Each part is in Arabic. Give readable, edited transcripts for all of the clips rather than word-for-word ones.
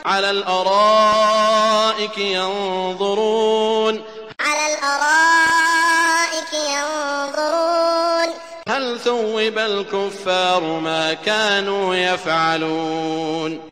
على الأرائك ينظرون هل ثوب الكفار ما كانوا يفعلون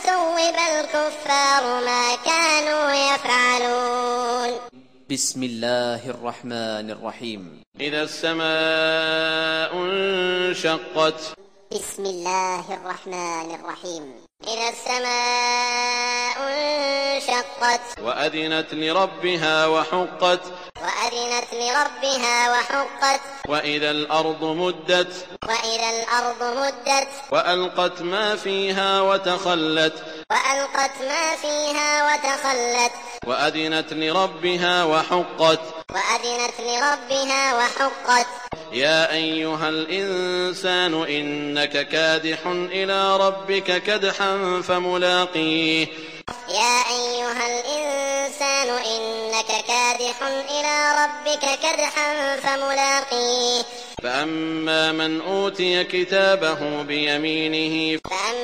بسم الله الرحمن الرحيم. إذا السماء انشقت بسم الله الرحمن الرحيم. إذا السماء انشقت وأذنت لربها وحقت وإذا الأرض مدت وألقت ما فيها وتخلت وأذنت لربها وحقت يا أيها الإنسان إنك كادح إلى ربك كدحا فملاقيه فأما من أوتي كتابه بيمينه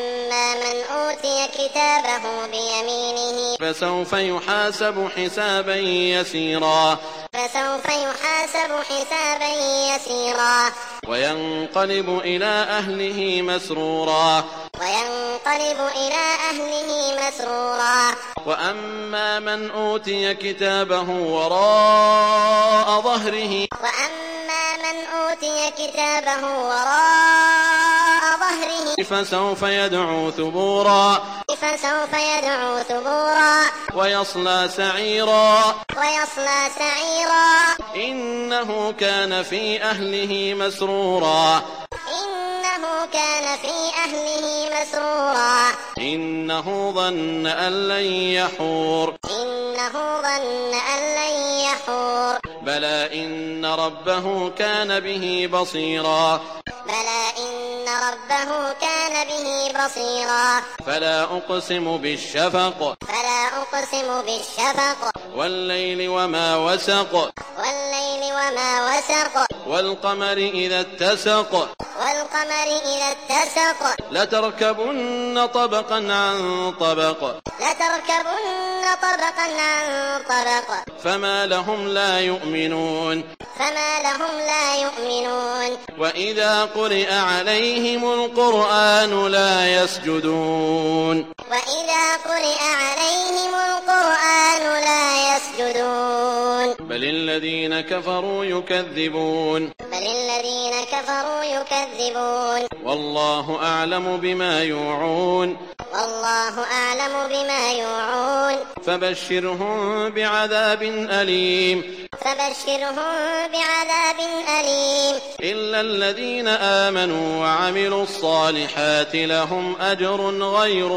فسوف يحاسب حسابا يسيرا وينقلب إلى أهله مسرورا وأما من أوتي كتابه وراء ظهره فسوف يدعو ثبورا ويصلى سعيرا إنه كان في أهله مسرورا إنه ظن أن لن يحور بلى إن ربه كان به بصيرا فلا أقسم بالشفق والليل وما وسق والقمر إذا اتسق لتركبن طبقا عن طبق فما لهم لا يؤمنون وإذا قرئ عليهم القرآن لا يسجدون بل الذين كفروا يكذبون والله أعلم بما يوعون فبشرهم بعذاب أليم إلا الذين آمنوا وعملوا الصالحات لهم أجر غير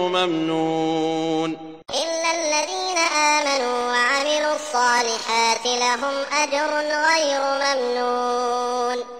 ممنون